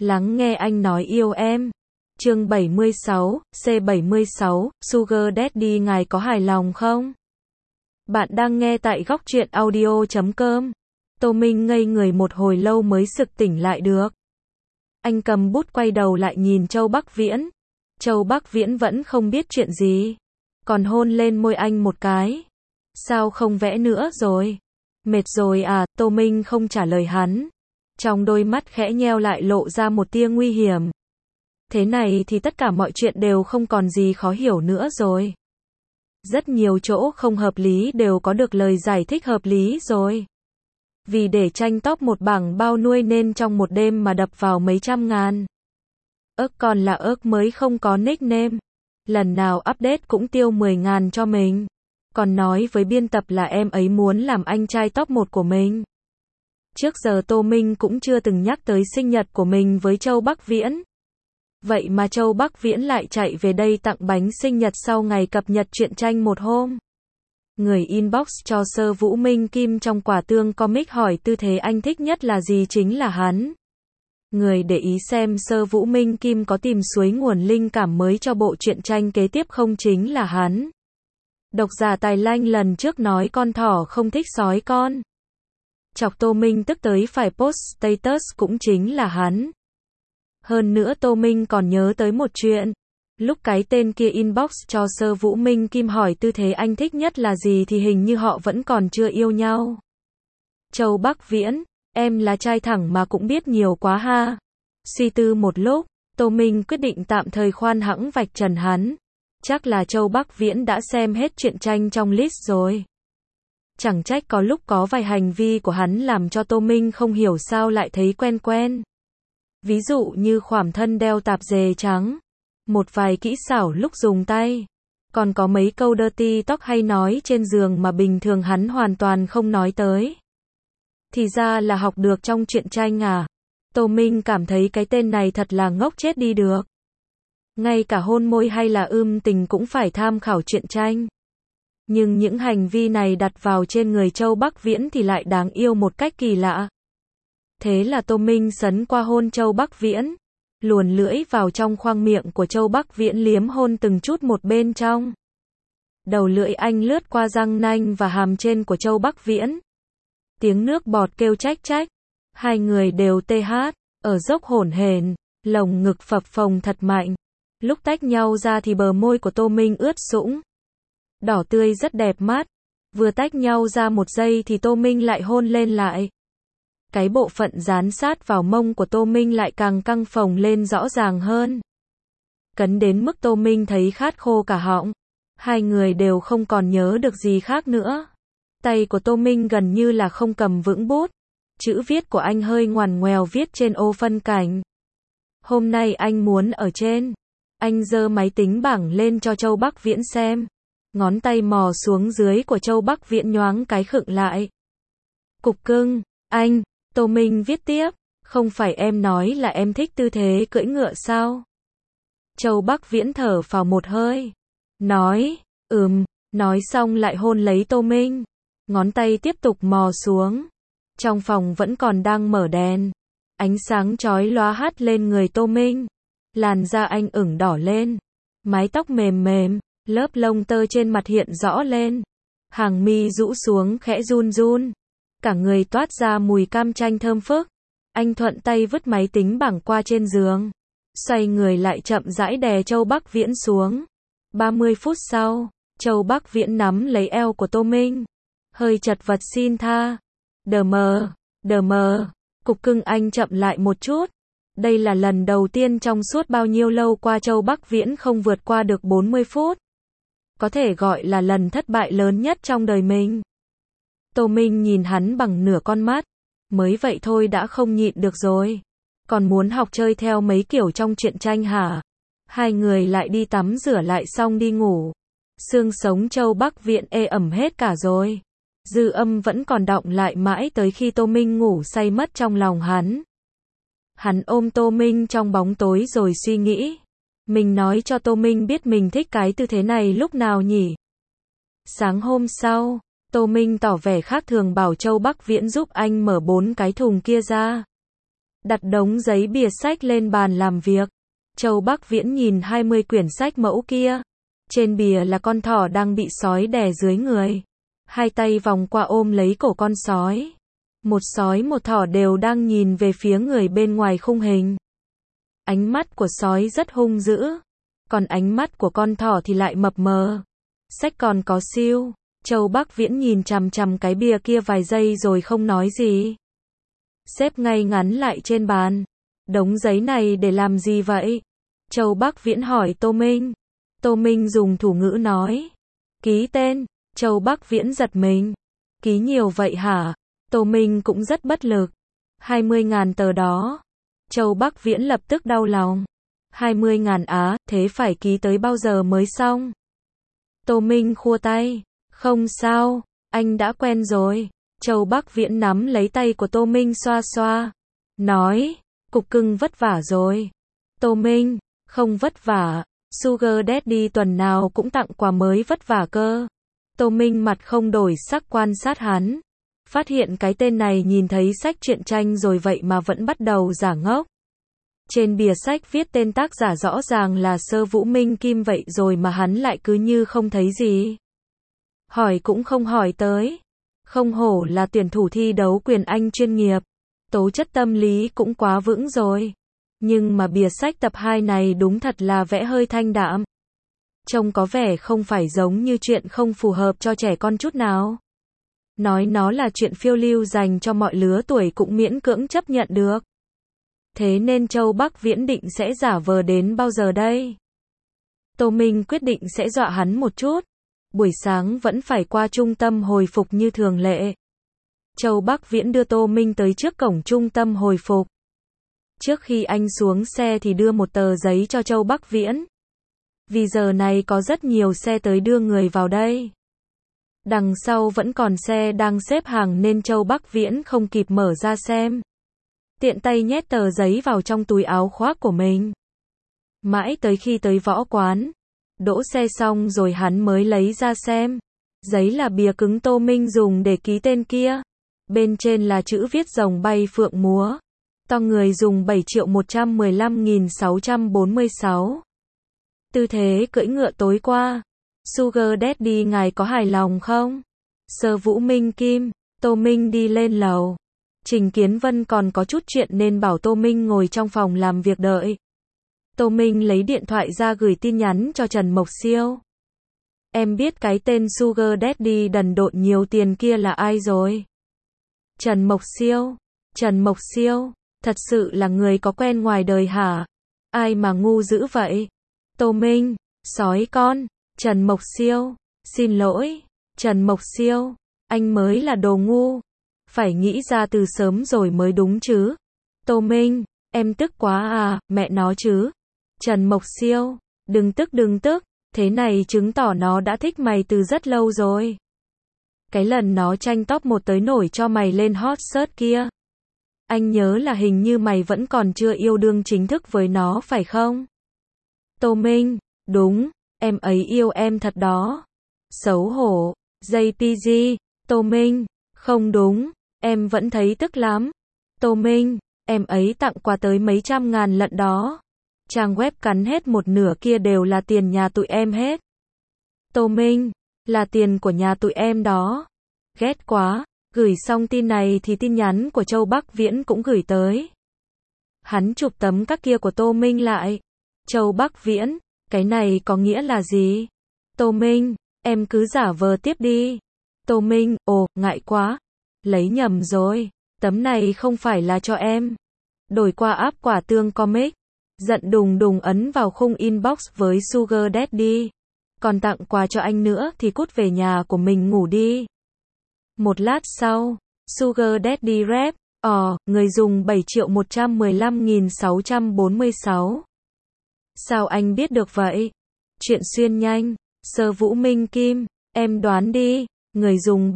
Lắng nghe anh nói yêu em. Chương 76, C76, Sugar Daddy ngài có hài lòng không? Bạn đang nghe tại góc truyện audio.com. Tô Minh ngây người một hồi lâu mới sực tỉnh lại được. Anh cầm bút quay đầu lại nhìn Châu Bắc Viễn. Châu Bắc Viễn vẫn không biết chuyện gì. Còn hôn lên môi anh một cái. Sao không vẽ nữa rồi? Mệt rồi à? Tô Minh không trả lời hắn. Trong đôi mắt khẽ nheo lại lộ ra một tia nguy hiểm. Thế này thì tất cả mọi chuyện đều không còn gì khó hiểu nữa rồi. Rất nhiều chỗ không hợp lý đều có được lời giải thích hợp lý rồi. Vì để tranh top một bảng bao nuôi nên trong một đêm mà đập vào mấy trăm ngàn. Còn là mới không có nickname. Lần nào update cũng tiêu 10.000 cho mình. Còn nói với biên tập là em ấy muốn làm anh trai top 1 của mình. Trước giờ Tô Minh cũng chưa từng nhắc tới sinh nhật của mình với Châu Bắc Viễn. Vậy mà Châu Bắc Viễn lại chạy về đây tặng bánh sinh nhật sau ngày cập nhật truyện tranh một hôm. Người inbox cho Sơ Vũ Minh Kim trong Quả Tương Comic hỏi tư thế anh thích nhất là gì chính là hắn. Người để ý xem Sơ Vũ Minh Kim có tìm suối nguồn linh cảm mới cho bộ truyện tranh kế tiếp không chính là hắn. Độc giả Tài Lanh lần trước nói con thỏ không thích sói con. Chọc Tô Minh tức tới phải post status cũng chính là hắn. Hơn nữa Tô Minh còn nhớ tới một chuyện. Lúc cái tên kia inbox cho Sơ Vũ Minh Kim hỏi tư thế anh thích nhất là gì thì hình như họ vẫn còn chưa yêu nhau. Châu Bắc Viễn, em là trai thẳng mà cũng biết nhiều quá ha. Suy tư một lúc, Tô Minh quyết định tạm thời khoan hãng vạch trần hắn. Chắc là Châu Bắc Viễn đã xem hết truyện tranh trong list rồi. Chẳng trách có lúc có vài hành vi của hắn làm cho Tô Minh không hiểu sao lại thấy quen quen. Ví dụ như khỏa thân đeo tạp dề trắng. Một vài kỹ xảo lúc dùng tay. Còn có mấy câu dirty talk hay nói trên giường mà bình thường hắn hoàn toàn không nói tới. Thì ra là học được trong truyện tranh à. Tô Minh cảm thấy cái tên này thật là ngốc chết đi được. Ngay cả hôn môi hay là tình cũng phải tham khảo truyện tranh. Nhưng những hành vi này đặt vào trên người Châu Bắc Viễn thì lại đáng yêu một cách kỳ lạ. Thế là Tô Minh sấn qua hôn Châu Bắc Viễn. Luồn lưỡi vào trong khoang miệng của Châu Bắc Viễn liếm hôn từng chút một bên trong. Đầu lưỡi anh lướt qua răng nanh và hàm trên của Châu Bắc Viễn. Tiếng nước bọt kêu trách trách. Hai người đều tê hát, ở dốc hổn hển, lồng ngực phập phồng thật mạnh. Lúc tách nhau ra thì bờ môi của Tô Minh ướt sũng. Đỏ tươi rất đẹp mắt. Vừa tách nhau ra một giây thì Tô Minh lại hôn lên lại. Cái bộ phận dán sát vào mông của Tô Minh lại càng căng phồng lên rõ ràng hơn. Cấn đến mức Tô Minh thấy khát khô cả họng. Hai người đều không còn nhớ được gì khác nữa. Tay của Tô Minh gần như là không cầm vững bút. Chữ viết của anh hơi ngoằn ngoèo viết trên ô phân cảnh. Hôm nay anh muốn ở trên. Anh giơ máy tính bảng lên cho Châu Bắc Viễn xem. Ngón tay mò xuống dưới của Châu Bắc Viễn nhoáng cái khựng lại. Cục cưng, anh. Tô Minh viết tiếp, không phải em nói là em thích tư thế cưỡi ngựa sao? Châu Bắc Viễn thở phào một hơi. Nói, nói xong lại hôn lấy Tô Minh. Ngón tay tiếp tục mò xuống. Trong phòng vẫn còn đang mở đèn. Ánh sáng chói lóa hắt lên người Tô Minh. Làn da anh ửng đỏ lên. Mái tóc mềm mềm, lớp lông tơ trên mặt hiện rõ lên. Hàng mi rũ xuống khẽ run run. Cả người toát ra mùi cam chanh thơm phức. Anh thuận tay vứt máy tính bảng qua trên giường. Xoay người lại chậm rãi đè Châu Bắc Viễn xuống. 30 phút sau, Châu Bắc Viễn nắm lấy eo của Tô Minh. Hơi chật vật xin tha. Đờ mờ, cục cưng anh chậm lại một chút. Đây là lần đầu tiên trong suốt bao nhiêu lâu qua Châu Bắc Viễn không vượt qua được 40 phút. Có thể gọi là lần thất bại lớn nhất trong đời mình. Tô Minh nhìn hắn bằng nửa con mắt. Mới vậy thôi đã không nhịn được rồi. Còn muốn học chơi theo mấy kiểu trong truyện tranh hả? Hai người lại đi tắm rửa lại xong đi ngủ. Xương sống Châu Bắc Viễn ê ẩm hết cả rồi. Dư âm vẫn còn đọng lại mãi tới khi Tô Minh ngủ say mất trong lòng hắn. Hắn ôm Tô Minh trong bóng tối rồi suy nghĩ. Mình nói cho Tô Minh biết mình thích cái tư thế này lúc nào nhỉ? Sáng hôm sau, Tô Minh tỏ vẻ khác thường bảo Châu Bắc Viễn giúp anh mở 4 cái thùng kia ra. Đặt đống giấy bìa sách lên bàn làm việc. Châu Bắc Viễn nhìn 20 quyển sách mẫu kia. Trên bìa là con thỏ đang bị sói đè dưới người. Hai tay vòng qua ôm lấy cổ con sói. Một sói một thỏ đều đang nhìn về phía người bên ngoài khung hình. Ánh mắt của sói rất hung dữ. Còn ánh mắt của con thỏ thì lại mập mờ. Sách còn có siêu. Châu Bắc Viễn nhìn chằm chằm cái bìa kia vài giây rồi không nói gì. Xếp ngay ngắn lại trên bàn. Đống giấy này để làm gì vậy? Châu Bắc Viễn hỏi Tô Minh. Tô Minh dùng thủ ngữ nói. Ký tên. Châu Bắc Viễn giật mình. Ký nhiều vậy hả? Tô Minh cũng rất bất lực. 20.000 tờ đó. Châu Bắc Viễn lập tức đau lòng. 20.000 á, thế phải ký tới bao giờ mới xong? Tô Minh khua tay. Không sao, anh đã quen rồi. Châu Bắc Viễn nắm lấy tay của Tô Minh xoa xoa. Nói, cục cưng vất vả rồi. Tô Minh, không vất vả. Sugar Daddy tuần nào cũng tặng quà mới vất vả cơ. Tô Minh mặt không đổi sắc quan sát hắn. Phát hiện cái tên này nhìn thấy sách truyện tranh rồi vậy mà vẫn bắt đầu giả ngốc. Trên bìa sách viết tên tác giả rõ ràng là Sơ Vũ Minh Kim vậy rồi mà hắn lại cứ như không thấy gì. Hỏi cũng không hỏi tới. Không hổ là tuyển thủ thi đấu quyền Anh chuyên nghiệp. Tố chất tâm lý cũng quá vững rồi. Nhưng mà bìa sách tập 2 này đúng thật là vẽ hơi thanh đạm. Trông có vẻ không phải giống như chuyện không phù hợp cho trẻ con chút nào. Nói nó là chuyện phiêu lưu dành cho mọi lứa tuổi cũng miễn cưỡng chấp nhận được. Thế nên Châu Bắc Viễn định sẽ giả vờ đến bao giờ đây? Tô Minh quyết định sẽ dọa hắn một chút. Buổi sáng vẫn phải qua trung tâm hồi phục như thường lệ. Châu Bắc Viễn đưa Tô Minh tới trước cổng trung tâm hồi phục. Trước khi anh xuống xe thì đưa một tờ giấy cho Châu Bắc Viễn. Vì giờ này có rất nhiều xe tới đưa người vào đây. Đằng sau vẫn còn xe đang xếp hàng nên Châu Bắc Viễn không kịp mở ra xem. Tiện tay nhét tờ giấy vào trong túi áo khoác của mình. Mãi tới khi tới võ quán. Đỗ xe xong rồi hắn mới lấy ra xem. Giấy là bìa cứng Tô Minh dùng để ký tên kia. Bên trên là chữ viết rồng bay phượng múa. To người dùng 7.115.646. Tư thế cưỡi ngựa tối qua. Sugar Daddy ngài có hài lòng không? Sơ Vũ Minh Kim. Tô Minh đi lên lầu. Trình Kiến Vân còn có chút chuyện nên bảo Tô Minh ngồi trong phòng làm việc đợi. Tô Minh lấy điện thoại ra gửi tin nhắn cho Trần Mộc Siêu. Em biết cái tên Sugar Daddy đần độn nhiều tiền kia là ai rồi? Trần Mộc Siêu. Trần Mộc Siêu, thật sự là người có quen ngoài đời hả? Ai mà ngu dữ vậy? Tô Minh, sói con. Trần Mộc Siêu, xin lỗi. Trần Mộc Siêu, anh mới là đồ ngu. Phải nghĩ ra từ sớm rồi mới đúng chứ. Tô Minh, em tức quá à, mẹ nó chứ. Trần Mộc Siêu, đừng tức, thế này chứng tỏ nó đã thích mày từ rất lâu rồi. Cái lần nó tranh top 1 tới nổi cho mày lên hot search kia. Anh nhớ là hình như mày vẫn còn chưa yêu đương chính thức với nó phải không? Tô Minh, đúng, em ấy yêu em thật đó. Xấu hổ, JPG, Tô Minh, không đúng, em vẫn thấy tức lắm. Tô Minh, em ấy tặng quà tới mấy trăm ngàn lận đó. Trang web cắn hết một nửa kia đều là tiền nhà tụi em hết. Tô Minh, là tiền của nhà tụi em đó. Ghét quá. Gửi xong tin này thì tin nhắn của Châu Bắc Viễn cũng gửi tới. Hắn chụp tấm các kia của Tô Minh lại. Châu Bắc Viễn, cái này có nghĩa là gì? Tô Minh, em cứ giả vờ tiếp đi. Tô Minh, ồ, ngại quá. Lấy nhầm rồi, tấm này không phải là cho em. Đổi qua app Quả Tương Comic. Giận đùng đùng ấn vào khung inbox với Sugar Daddy. Còn tặng quà cho anh nữa thì cút về nhà của mình ngủ đi. Một lát sau, Sugar Daddy rep, người dùng 7.115.646. Sao anh biết được vậy? Chuyện xuyên nhanh, Sơ Vũ Minh Kim, em đoán đi, người dùng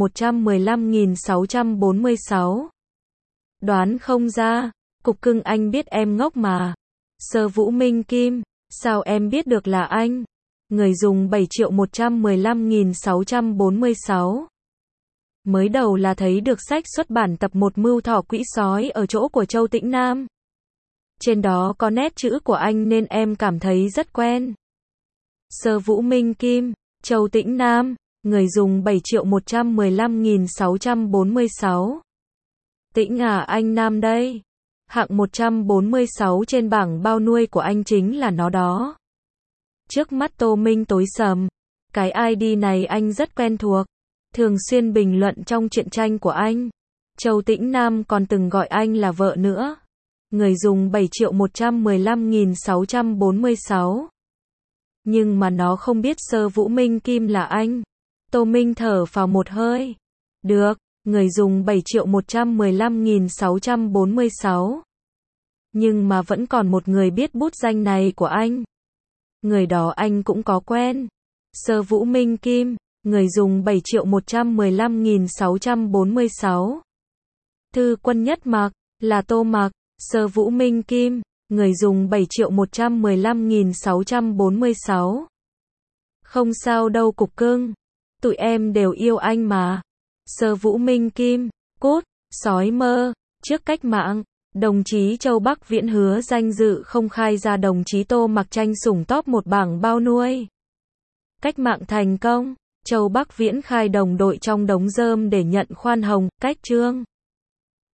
7.115.646. Đoán không ra, cục cưng anh biết em ngốc mà. Sơ Vũ Minh Kim, sao em biết được là anh? Người dùng 7.115.646. Mới đầu là thấy được sách xuất bản tập 1 Mưu Thỏ Quỹ Sói ở chỗ của Châu Tĩnh Nam. Trên đó có nét chữ của anh nên em cảm thấy rất quen. Sơ Vũ Minh Kim, Châu Tĩnh Nam, người dùng 7.115.646. Tĩnh à, anh Nam đây. Hạng 146 trên bảng bao nuôi của anh chính là nó đó. Trước mắt Tô Minh tối sầm. Cái ID này anh rất quen thuộc. Thường xuyên bình luận trong truyện tranh của anh. Châu Tĩnh Nam còn từng gọi anh là vợ nữa. Người dùng 7.115.646. Nhưng mà nó không biết Sơ Vũ Minh Kim là anh. Tô Minh thở phào một hơi. Được, người dùng 7.115.646. Nhưng mà vẫn còn một người biết bút danh này của anh. Người đó anh cũng có quen. Sơ Vũ Minh Kim, người dùng 7.115.646. Thư Quân Nhất Mặc, là Tô Mặc. Sơ Vũ Minh Kim, người dùng 7.115.646. Không sao đâu cục cưng. Tụi em đều yêu anh mà. Sơ Vũ Minh Kim, cút, sói mơ. Trước cách mạng, đồng chí Châu Bắc Viễn hứa danh dự không khai ra đồng chí Tô Mặc tranh sủng top 1 bảng bao nuôi. Cách mạng thành công, Châu Bắc Viễn khai đồng đội trong đống rơm để nhận khoan hồng, cách trương.